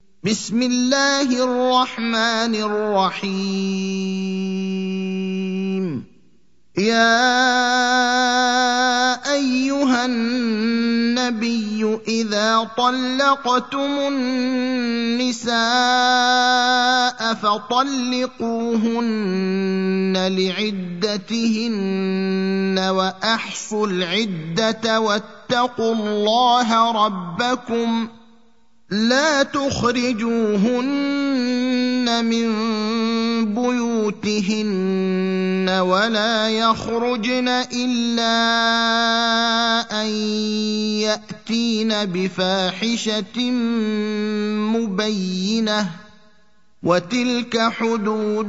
بسم الله الرحمن الرحيم. يا أيها النبي إذا طلقتم النساء فطلقوهن لعدتهن وأحصوا العدة واتقوا الله ربكم لا تخرجوهن من بيوتهن ولا يخرجن إلا أن يأتين بفاحشة مبينة وتلك حدود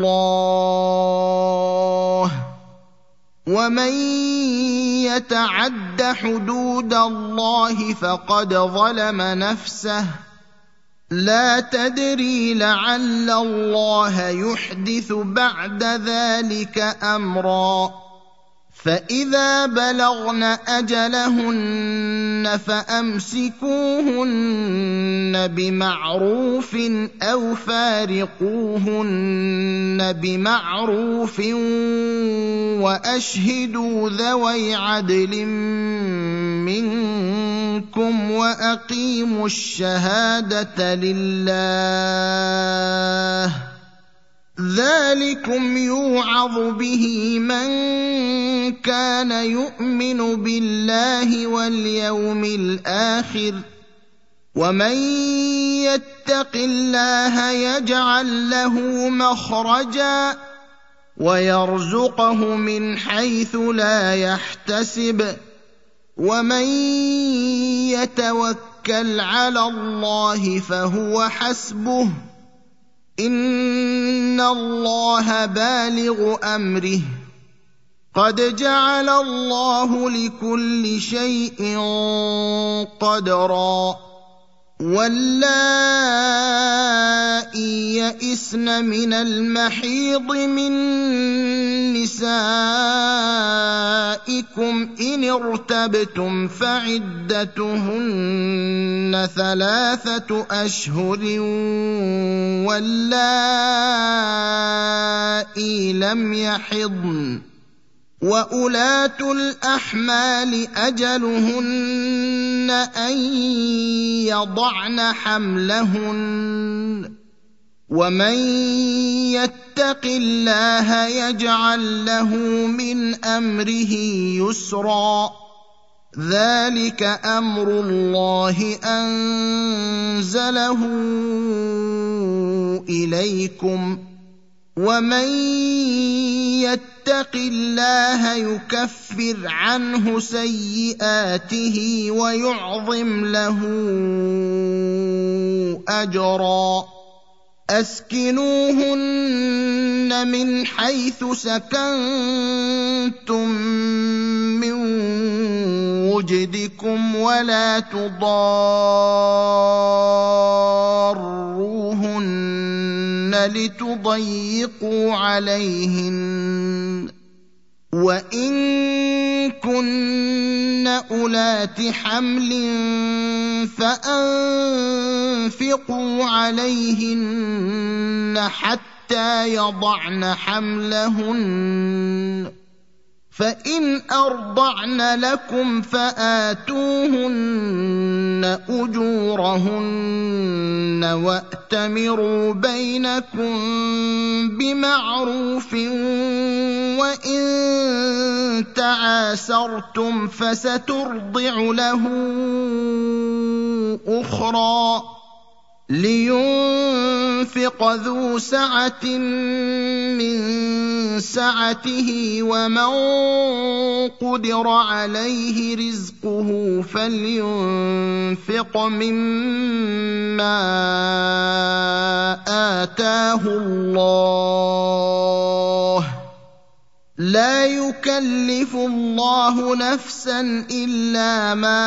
الله ومن يتعد حدود الله فقد ظلم نفسه لا تدري لعل الله يحدث بعد ذلك أمرا فإذا بلغن أجلهن فأمسكوهن بمعروف أو فارقوهن بمعروف وأشهدوا ذوي عدل منكم وأقيموا الشهادة لله ذلكم يوعظ به من كان يؤمن بالله واليوم الآخر ومن يتق الله يجعل له مخرجا ويرزقه من حيث لا يحتسب ومن يتوكل على الله فهو حسبه إن الله بالغ أمره قد جعل الله لكل شيء قدرا واللائي يئسن من المحيض من نسائكم إن ارتبتم فعدتهن 3 أشهر واللائي لم يحضن وأولاة الأحمال أجلهن أن يضعن حملهن ومن يتق الله يجعل له من أمره يسرا ذلك أمر الله أنزله إليكم ومن يتق الله يكفر عنه سيئاته ويعظم له أجرا أسكنوهن من حيث سكنتم من وجدكم ولا تضاروهن لتضيقوا عليهن وإن كن أولات حمل فأنفقوا عليهن حتى يضعن حملهن فإن أرضعن لكم فآتوهن أجورهن وأتمروا بينكم بمعروف وإن تعاسرتم فسترضع له أخرى لينفق ذو سعة من سعته ومن قدر عليه رزقه فلينفق مما آتاه الله لا يكلف الله نفسا إلا ما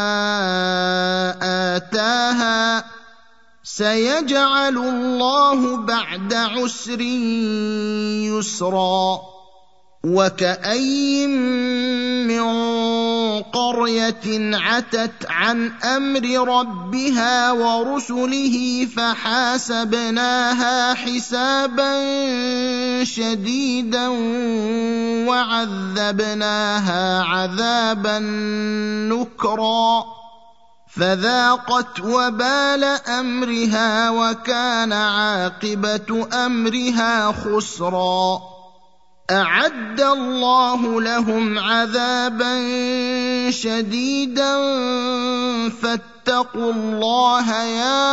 آتاها سيجعل الله بعد عسر يسرا وكأي من قرية عتت عن أمر ربها ورسله فحاسبناها حسابا شديدا وعذبناها عذابا نكرا فذاقت وبال أمرها وكان عاقبة أمرها خسرا أعد الله لهم عذابا شديدا فاتقوا الله يا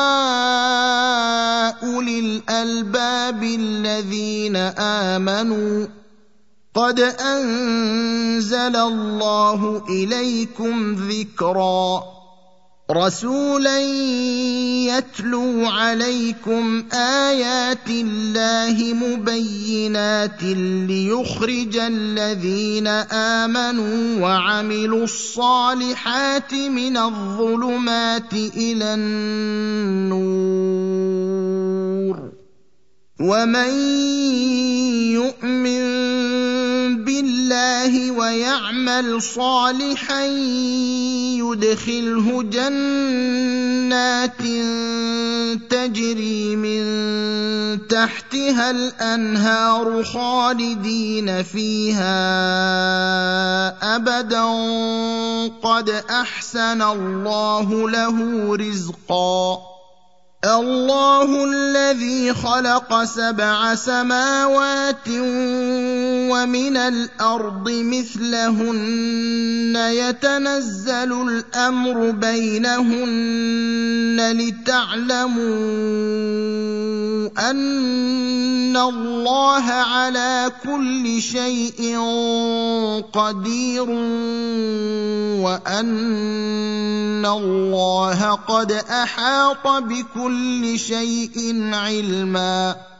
أولي الألباب الذين آمنوا قد أنزل الله إليكم ذكرا رسولا يتلو عليكم آيات الله مبينات ليخرج الذين آمنوا وعملوا الصالحات من الظلمات إلى النور ومن يؤمن بالله ويعمل صالحا يدخله جنات تجري من تحتها الأنهار خالدين فيها أبدا قد أحسن الله له رزقا الله الذي خلق 7 سماوات ومن الأرض مثلهن يتنزل الأمر بينهن لتعلموا أن الله على كل شيء قدير وأن الله قد أحاط بكل شيء علما